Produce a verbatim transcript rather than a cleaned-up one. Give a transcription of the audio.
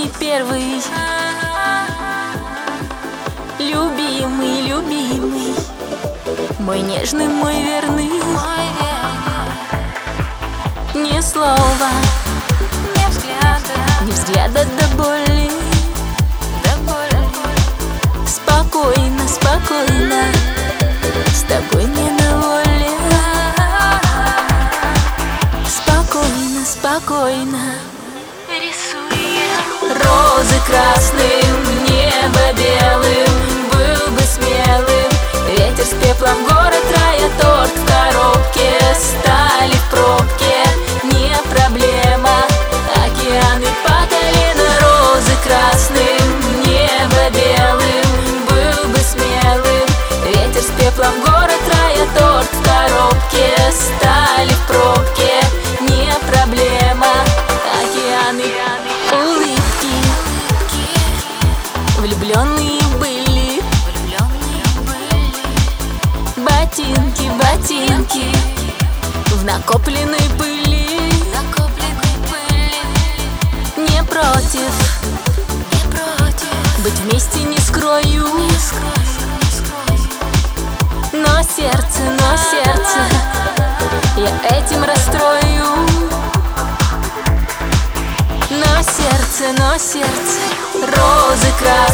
мой первый, любимый, любимый, мой нежный, мой верный. Ни слова, ни взгляда, ни взгляда до боли. Спокойно, спокойно, с тобой не на воле. Спокойно, спокойно рисуем розы красным, небо белым. Был бы смелым ветер с пеплом, город рая, торт в коробке. Стали в пробке, не проблема, океаны по колено. Розы красным, небо белым. Был бы смелым ветер с пеплом, город рая, торт в коробке. Стали в пробке, не проблема, океаны, улыбки. Влюбленные были, ботинки, ботинки в накопленной пыли. Не против быть вместе, не скрою. Но сердце, но сердце я этим расстрою. Но сердце, но сердце розы красные.